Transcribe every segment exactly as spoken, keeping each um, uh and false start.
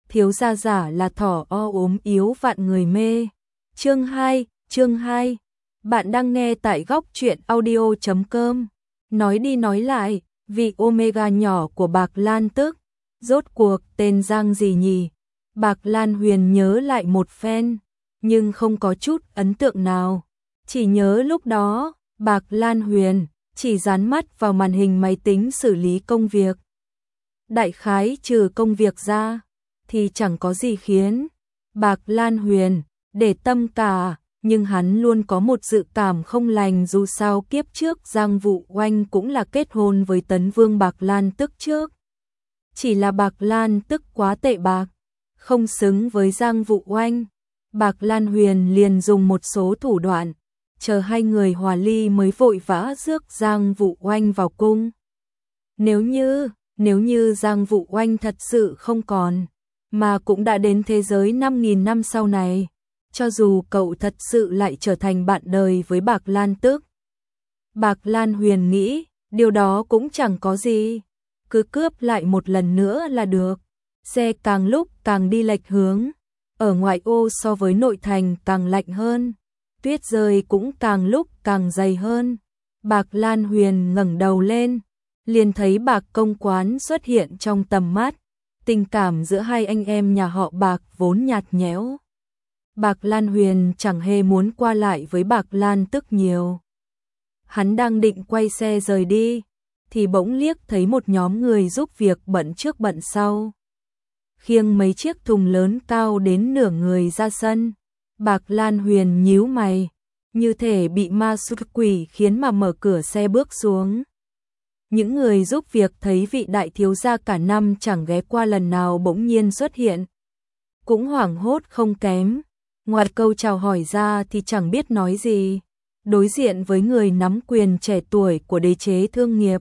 thiếu gia giả là thỏ o ốm yếu vạn người mê. Chương hai, chương hai. Bạn đang nghe tại góc truyện audio chấm com. Nói đi nói lại, vị Omega nhỏ của Bạc Lan tức, rốt cuộc tên Giang gì nhỉ? Bạc Lan Huyền nhớ lại một phen, nhưng không có chút ấn tượng nào. Chỉ nhớ lúc đó, Bạc Lan Huyền chỉ dán mắt vào màn hình máy tính xử lý công việc. Đại khái trừ công việc ra, thì chẳng có gì khiến Bạc Lan Huyền để tâm cả, nhưng hắn luôn có một dự cảm không lành, dù sao kiếp trước Giang Vũ Oanh cũng là kết hôn với Tấn Vương Bạc Lan tức trước. Chỉ là Bạc Lan tức quá tệ bạc, không xứng với Giang Vũ Oanh. Bạc Lan Huyền liền dùng một số thủ đoạn, chờ hai người hòa ly mới vội vã rước Giang Vũ Oanh vào cung. Nếu như, nếu như Giang Vũ Oanh thật sự không còn, mà cũng đã đến thế giới năm nghìn năm sau này, cho dù cậu thật sự lại trở thành bạn đời với Bạc Lan tức. Bạc Lan Huyền nghĩ, điều đó cũng chẳng có gì, cứ cướp lại một lần nữa là được. Xe càng lúc càng đi lệch hướng, ở ngoại ô so với nội thành càng lạnh hơn, tuyết rơi cũng càng lúc càng dày hơn. Bạc Lan Huyền ngẩng đầu lên, liền thấy Bạc công quán xuất hiện trong tầm mắt. Tình cảm giữa hai anh em nhà họ Bạc vốn nhạt nhẽo. Bạc Lan Huyền chẳng hề muốn qua lại với Bạc Lan tức nhiều. Hắn đang định quay xe rời đi, thì bỗng liếc thấy một nhóm người giúp việc bận trước bận sau, khiêng mấy chiếc thùng lớn cao đến nửa người ra sân. Bạc Lan Huyền nhíu mày, như thể bị ma xuất quỷ khiến mà mở cửa xe bước xuống. Những người giúp việc thấy vị đại thiếu gia cả năm chẳng ghé qua lần nào bỗng nhiên xuất hiện, cũng hoảng hốt không kém. Ngoài câu chào hỏi ra thì chẳng biết nói gì. Đối diện với người nắm quyền trẻ tuổi của đế chế thương nghiệp,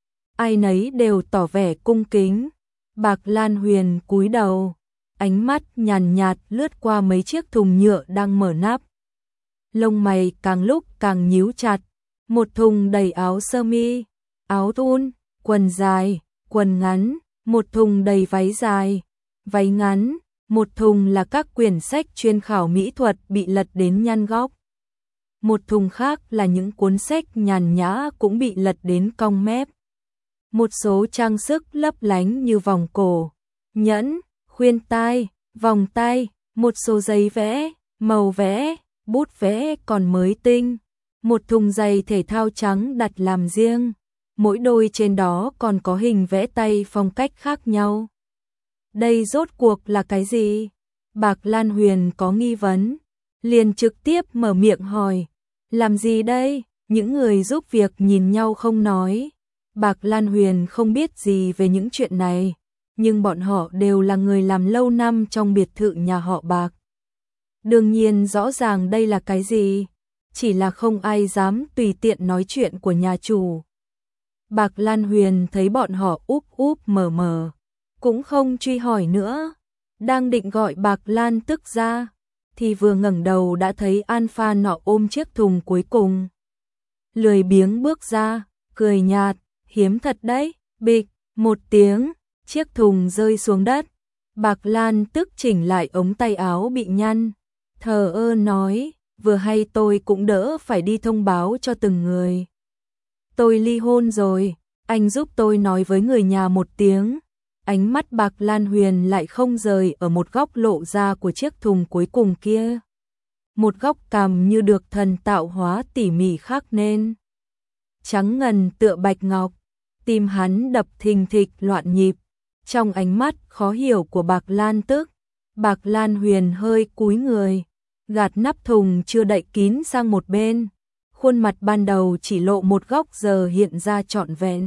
ai nấy đều tỏ vẻ cung kính. Bạc Lan Huyền cúi đầu, ánh mắt nhàn nhạt lướt qua mấy chiếc thùng nhựa đang mở nắp. Lông mày càng lúc càng nhíu chặt. Một thùng đầy áo sơ mi, áo thun, quần dài, quần ngắn, một thùng đầy váy dài, váy ngắn, một thùng là các quyển sách chuyên khảo mỹ thuật bị lật đến nhăn góc. Một thùng khác là những cuốn sách nhàn nhã cũng bị lật đến cong mép. Một số trang sức lấp lánh như vòng cổ, nhẫn, khuyên tai, vòng tay, một số giấy vẽ, màu vẽ, bút vẽ còn mới tinh. Một thùng giày thể thao trắng đặt làm riêng, mỗi đôi trên đó còn có hình vẽ tay phong cách khác nhau. Đây rốt cuộc là cái gì? Bạc Lan Huyền có nghi vấn, liền trực tiếp mở miệng hỏi, làm gì đây? Những người giúp việc nhìn nhau không nói. Bạc Lan Huyền không biết gì về những chuyện này, nhưng bọn họ đều là người làm lâu năm trong biệt thự nhà họ Bạc. Đương nhiên rõ ràng đây là cái gì, chỉ là không ai dám tùy tiện nói chuyện của nhà chủ. Bạc Lan Huyền thấy bọn họ úp úp mở mở, cũng không truy hỏi nữa. Đang định gọi Bạc Lan tức ra, thì vừa ngẩng đầu đã thấy Alpha nọ ôm chiếc thùng cuối cùng. Lười biếng bước ra, cười nhạt, hiếm thật đấy. Bịch, một tiếng, chiếc thùng rơi xuống đất. Bạc Lan tức chỉnh lại ống tay áo bị nhăn, thờ ơ nói, vừa hay tôi cũng đỡ phải đi thông báo cho từng người. Tôi ly hôn rồi, anh giúp tôi nói với người nhà một tiếng. Ánh mắt Bạc Lan Huyền lại không rời ở một góc lộ ra của chiếc thùng cuối cùng kia. Một góc cằm như được thần tạo hóa tỉ mỉ khắc nên, trắng ngần tựa bạch ngọc. Tim hắn đập thình thịch loạn nhịp. Trong ánh mắt khó hiểu của Bạc Lan tức, Bạc Lan Huyền hơi cúi người, gạt nắp thùng chưa đậy kín sang một bên. Khuôn mặt ban đầu chỉ lộ một góc giờ hiện ra trọn vẹn.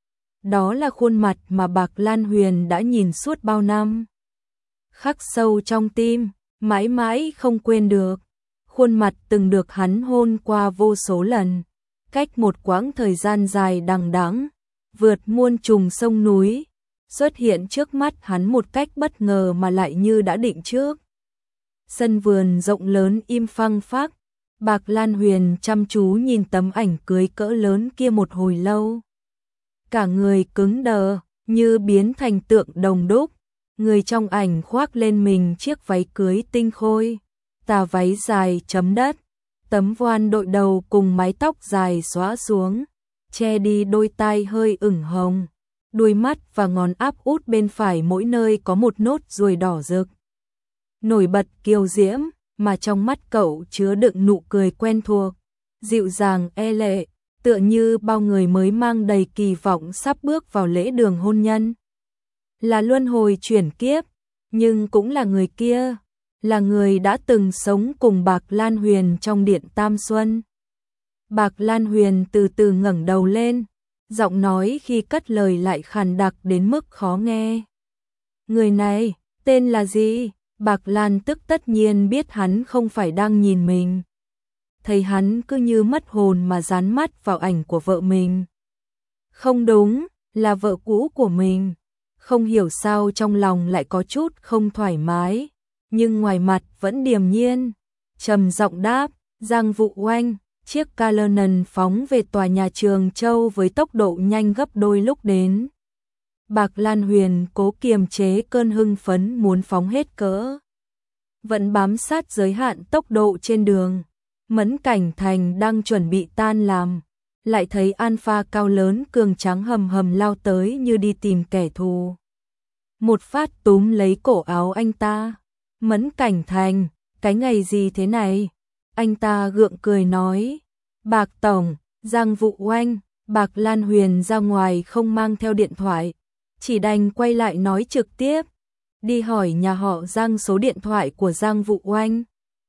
Đó là khuôn mặt mà Bạc Lan Huyền đã nhìn suốt bao năm, khắc sâu trong tim, mãi mãi không quên được. Khuôn mặt từng được hắn hôn qua vô số lần, cách một quãng thời gian dài đằng đẵng, vượt muôn trùng sông núi, xuất hiện trước mắt hắn một cách bất ngờ mà lại như đã định trước. Sân vườn rộng lớn im phăng phắc, Bạc Lan Huyền chăm chú nhìn tấm ảnh cưới cỡ lớn kia một hồi lâu. Cả người cứng đờ, như biến thành tượng đồng đúc, Người trong ảnh khoác lên mình chiếc váy cưới tinh khôi, tà váy dài chấm đất, tấm voan đội đầu cùng mái tóc dài xõa xuống, che đi đôi tai hơi ửng hồng, đuôi mắt và ngón áp út bên phải mỗi nơi có một nốt ruồi đỏ rực. Nổi bật kiêu diễm, mà trong mắt cậu chứa đựng nụ cười quen thuộc, dịu dàng e lệ, tựa như bao người mới mang đầy kỳ vọng sắp bước vào lễ đường hôn nhân. Là luân hồi chuyển kiếp, nhưng cũng là người kia, là người đã từng sống cùng Bạc Lan Huyền trong điện Tam Xuân. Bạc Lan Huyền từ từ ngẩng đầu lên, giọng nói khi cất lời lại khàn đặc đến mức khó nghe. Người này, tên là gì? Bạc Lan tức tất nhiên biết hắn không phải đang nhìn mình. Thấy hắn cứ như mất hồn mà dán mắt vào ảnh của vợ mình. Không đúng, là vợ cũ của mình. Không hiểu sao trong lòng lại có chút không thoải mái, nhưng ngoài mặt vẫn điềm nhiên. Trầm giọng đáp, Giang Vũ Oanh, chiếc Canon phóng về tòa nhà Trường Châu với tốc độ nhanh gấp đôi lúc đến. Bạc Lan Huyền cố kiềm chế cơn hưng phấn muốn phóng hết cỡ. Vẫn bám sát giới hạn tốc độ trên đường. Mẫn Cảnh Thành đang chuẩn bị tan làm, lại thấy Alpha cao lớn cường tráng hầm hầm lao tới như đi tìm kẻ thù. Một phát túm lấy cổ áo anh ta. Mẫn Cảnh Thành, cái ngày gì thế này? Anh ta gượng cười nói. Bạc Tổng, Giang Vũ Oanh, Bạc Lan Huyền ra ngoài không mang theo điện thoại, chỉ đành quay lại nói trực tiếp. Đi hỏi nhà họ Giang số điện thoại của Giang Vũ Oanh.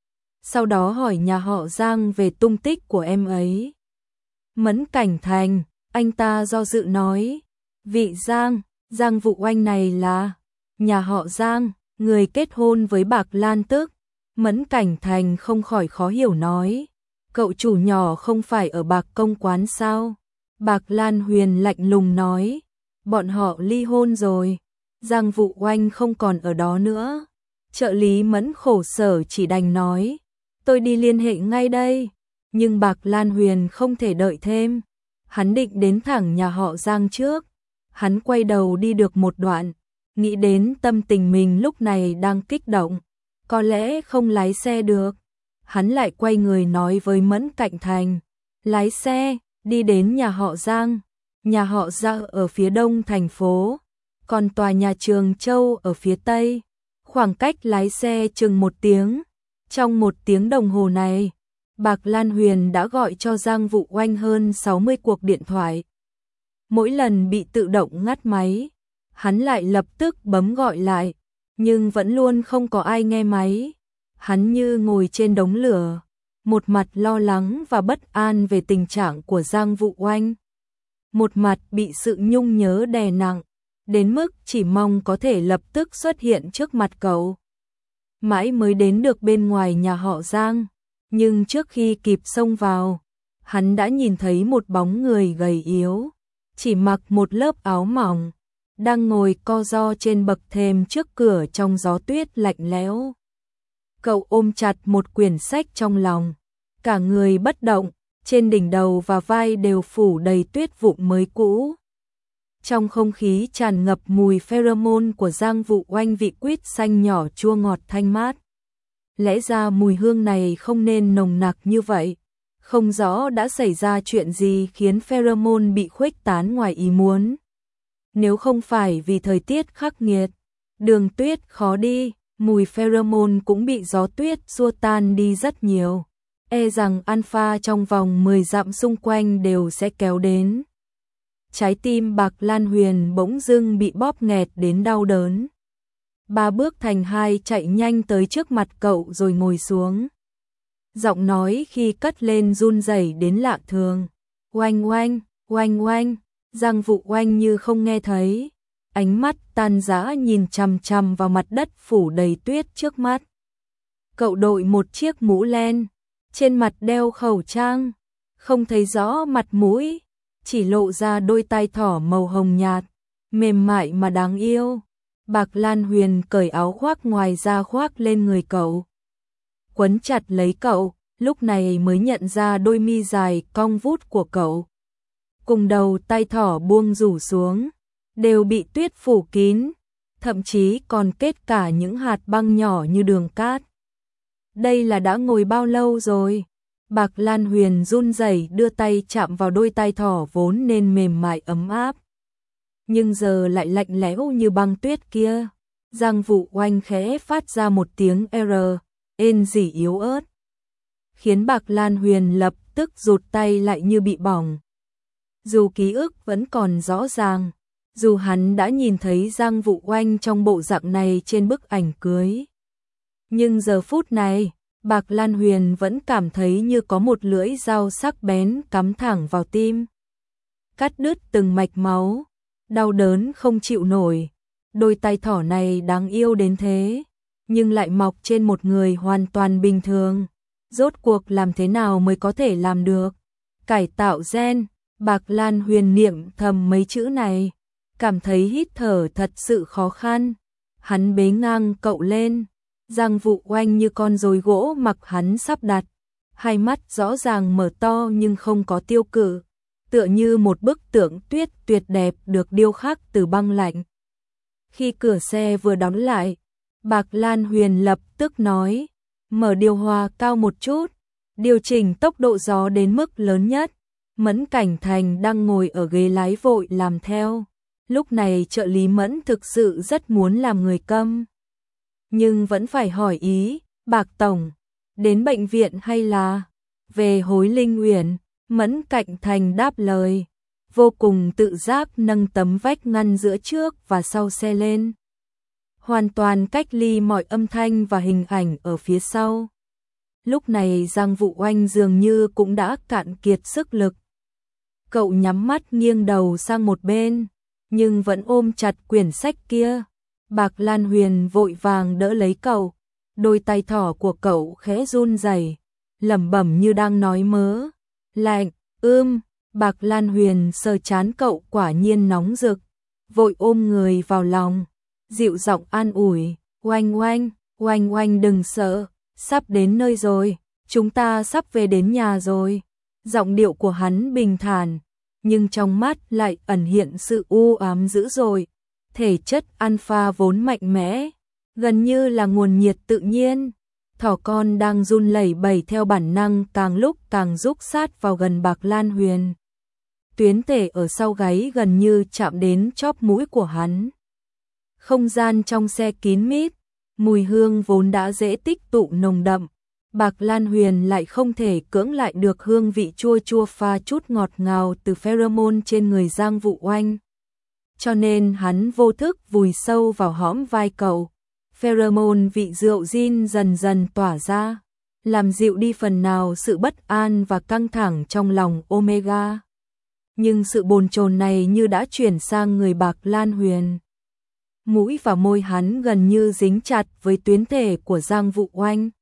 Sau đó hỏi nhà họ Giang về tung tích của em ấy. Mẫn Cảnh Thành, anh ta do dự nói. Vị Giang, Giang Vũ Oanh này là nhà họ Giang, người kết hôn với Bạc Lan tức. Mẫn Cảnh Thành không khỏi khó hiểu nói. Cậu chủ nhỏ không phải ở Bạc Công quán sao? Bạc Lan Huyền lạnh lùng nói. Bọn họ ly hôn rồi. Giang Vũ Oanh không còn ở đó nữa. Trợ lý Mẫn khổ sở chỉ đành nói. Tôi đi liên hệ ngay đây. Nhưng Bạc Lan Huyền không thể đợi thêm. Hắn định đến thẳng nhà họ Giang trước. Hắn quay đầu đi được một đoạn, nghĩ đến tâm tình mình lúc này đang kích động, có lẽ không lái xe được. Hắn lại quay người nói với Mẫn Cảnh Thành, lái xe, đi đến nhà họ Giang. Nhà họ Giang ở phía đông thành phố, còn tòa nhà Trường Châu ở phía tây. Khoảng cách lái xe chừng một tiếng. Trong một tiếng đồng hồ này, Bạc Lan Huyền đã gọi cho Giang Vũ Oanh hơn sáu mươi cuộc điện thoại. Mỗi lần bị tự động ngắt máy, hắn lại lập tức bấm gọi lại, nhưng vẫn luôn không có ai nghe máy. Hắn như ngồi trên đống lửa, một mặt lo lắng và bất an về tình trạng của Giang Vũ Oanh, một mặt bị sự nhung nhớ đè nặng, đến mức chỉ mong có thể lập tức xuất hiện trước mặt cậu. Mãi mới đến được bên ngoài nhà họ Giang, nhưng trước khi kịp xông vào, hắn đã nhìn thấy một bóng người gầy yếu, chỉ mặc một lớp áo mỏng, đang ngồi co ro trên bậc thềm trước cửa trong gió tuyết lạnh lẽo. Cậu ôm chặt một quyển sách trong lòng, cả người bất động, trên đỉnh đầu và vai đều phủ đầy tuyết vụn mới cũ. Trong không khí tràn ngập mùi pheromone của Giang Vũ Oanh, vị quýt xanh nhỏ chua ngọt thanh mát. Lẽ ra mùi hương này không nên nồng nặc như vậy. Không rõ đã xảy ra chuyện gì khiến pheromone bị khuếch tán ngoài ý muốn. Nếu không phải vì thời tiết khắc nghiệt, đường tuyết khó đi, mùi pheromone cũng bị gió tuyết xua tan đi rất nhiều. E rằng alpha trong vòng mười dặm xung quanh đều sẽ kéo đến. Trái tim Bạc Lan Huyền bỗng dưng bị bóp nghẹt đến đau đớn. Ba bước thành hai chạy nhanh tới trước mặt cậu rồi ngồi xuống. Giọng nói khi cất lên run rẩy đến lạ thường. Oanh oanh, oanh oanh, Giang Vũ Oanh như không nghe thấy. Ánh mắt tan rã nhìn chằm chằm vào mặt đất phủ đầy tuyết trước mắt. Cậu đội một chiếc mũ len, trên mặt đeo khẩu trang, không thấy rõ mặt mũi, chỉ lộ ra đôi tai thỏ màu hồng nhạt, mềm mại mà đáng yêu. Bạc Lan Huyền cởi áo khoác ngoài ra khoác lên người cậu, quấn chặt lấy cậu, lúc này mới nhận ra đôi mi dài cong vút của cậu. Cùng đầu tai thỏ buông rủ xuống, đều bị tuyết phủ kín. thậm chí còn kết cả những hạt băng nhỏ như đường cát. Đây là đã ngồi bao lâu rồi? Bạc Lan Huyền run rẩy đưa tay chạm vào đôi tay thỏ vốn nên mềm mại ấm áp. Nhưng giờ lại lạnh lẽo như băng tuyết kia. Giang Vũ Oanh khẽ phát ra một tiếng R, ên rỉ yếu ớt. Khiến Bạc Lan Huyền lập tức rụt tay lại như bị bỏng. Dù ký ức vẫn còn rõ ràng, dù hắn đã nhìn thấy Giang Vũ Oanh trong bộ dạng này trên bức ảnh cưới. Nhưng giờ phút này, Bạc Lan Huyền vẫn cảm thấy như có một lưỡi dao sắc bén cắm thẳng vào tim. Cắt đứt từng mạch máu, đau đớn không chịu nổi. Đôi tay thỏ này đáng yêu đến thế, nhưng lại mọc trên một người hoàn toàn bình thường. Rốt cuộc làm thế nào mới có thể làm được? Cải tạo gen, Bạc Lan Huyền niệm thầm mấy chữ này, cảm thấy hít thở thật sự khó khăn. Hắn bế ngang cậu lên, Giang Vũ Oanh như con rối gỗ mặc hắn sắp đặt, hai mắt rõ ràng mở to nhưng không có tiêu cự, tựa như một bức tượng tuyết tuyệt đẹp được điêu khắc từ băng lạnh. Khi cửa xe vừa đóng lại, Bạc Lan Huyền lập tức nói, mở điều hòa cao một chút, điều chỉnh tốc độ gió đến mức lớn nhất. Mẫn Cảnh Thành đang ngồi ở ghế lái vội làm theo. Lúc này trợ lý Mẫn thực sự rất muốn làm người câm. Nhưng vẫn phải hỏi ý, Bạc Tổng, đến bệnh viện hay là về Hối Linh Uyển? Mẫn Cảnh Thành đáp lời, vô cùng tự giác nâng tấm vách ngăn giữa trước và sau xe lên. Hoàn toàn cách ly mọi âm thanh và hình ảnh ở phía sau. Lúc này Giang Vũ Oanh dường như cũng đã cạn kiệt sức lực. Cậu nhắm mắt nghiêng đầu sang một bên, nhưng vẫn ôm chặt quyển sách kia. Bạc Lan Huyền vội vàng đỡ lấy cậu, đôi tay thỏ của cậu khẽ run rẩy, lẩm bẩm như đang nói mớ. Lạnh, ưm, Bạc Lan Huyền sờ trán cậu quả nhiên nóng rực, vội ôm người vào lòng, dịu giọng an ủi, Oanh Oanh, Oanh Oanh đừng sợ, sắp đến nơi rồi, chúng ta sắp về đến nhà rồi. Giọng điệu của hắn bình thản, nhưng trong mắt lại ẩn hiện sự u ám dữ dội. Thể chất alpha vốn mạnh mẽ, gần như là nguồn nhiệt tự nhiên. Thỏ con đang run lẩy bẩy theo bản năng càng lúc càng rúc sát vào gần Bạc Lan Huyền. Tuyến tể ở sau gáy gần như chạm đến chóp mũi của hắn. Không gian trong xe kín mít, mùi hương vốn đã dễ tích tụ nồng đậm. Bạc Lan Huyền lại không thể cưỡng lại được hương vị chua chua pha chút ngọt ngào từ pheromone trên người Giang Vũ Oanh. Cho nên hắn vô thức vùi sâu vào hõm vai cậu. Pheromone vị rượu gin dần dần tỏa ra, làm dịu đi phần nào sự bất an và căng thẳng trong lòng Omega. Nhưng sự bồn chồn này như đã chuyển sang người Bạc Lan Huyền. Mũi và môi hắn gần như dính chặt với tuyến thể của Giang Vũ Oanh.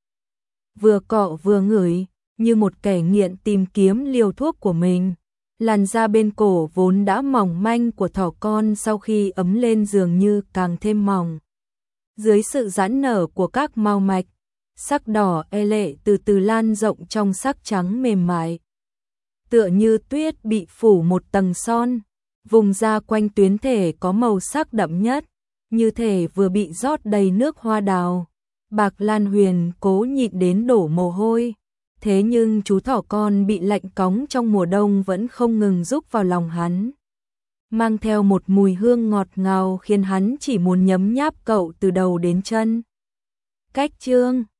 Vừa cọ vừa ngửi, như một kẻ nghiện tìm kiếm liều thuốc của mình. Làn da bên cổ vốn đã mỏng manh của thỏ con sau khi ấm lên dường như càng thêm mỏng. Dưới sự giãn nở của các mao mạch, sắc đỏ e lệ từ từ lan rộng trong sắc trắng mềm mại. Tựa như tuyết bị phủ một tầng son, vùng da quanh tuyến thể có màu sắc đậm nhất, như thể vừa bị rót đầy nước hoa đào. Bạc Lan Huyền cố nhịn đến đổ mồ hôi, thế nhưng chú thỏ con bị lạnh cóng trong mùa đông vẫn không ngừng rúc vào lòng hắn. Mang theo một mùi hương ngọt ngào khiến hắn chỉ muốn nhấm nháp cậu từ đầu đến chân. Cách chương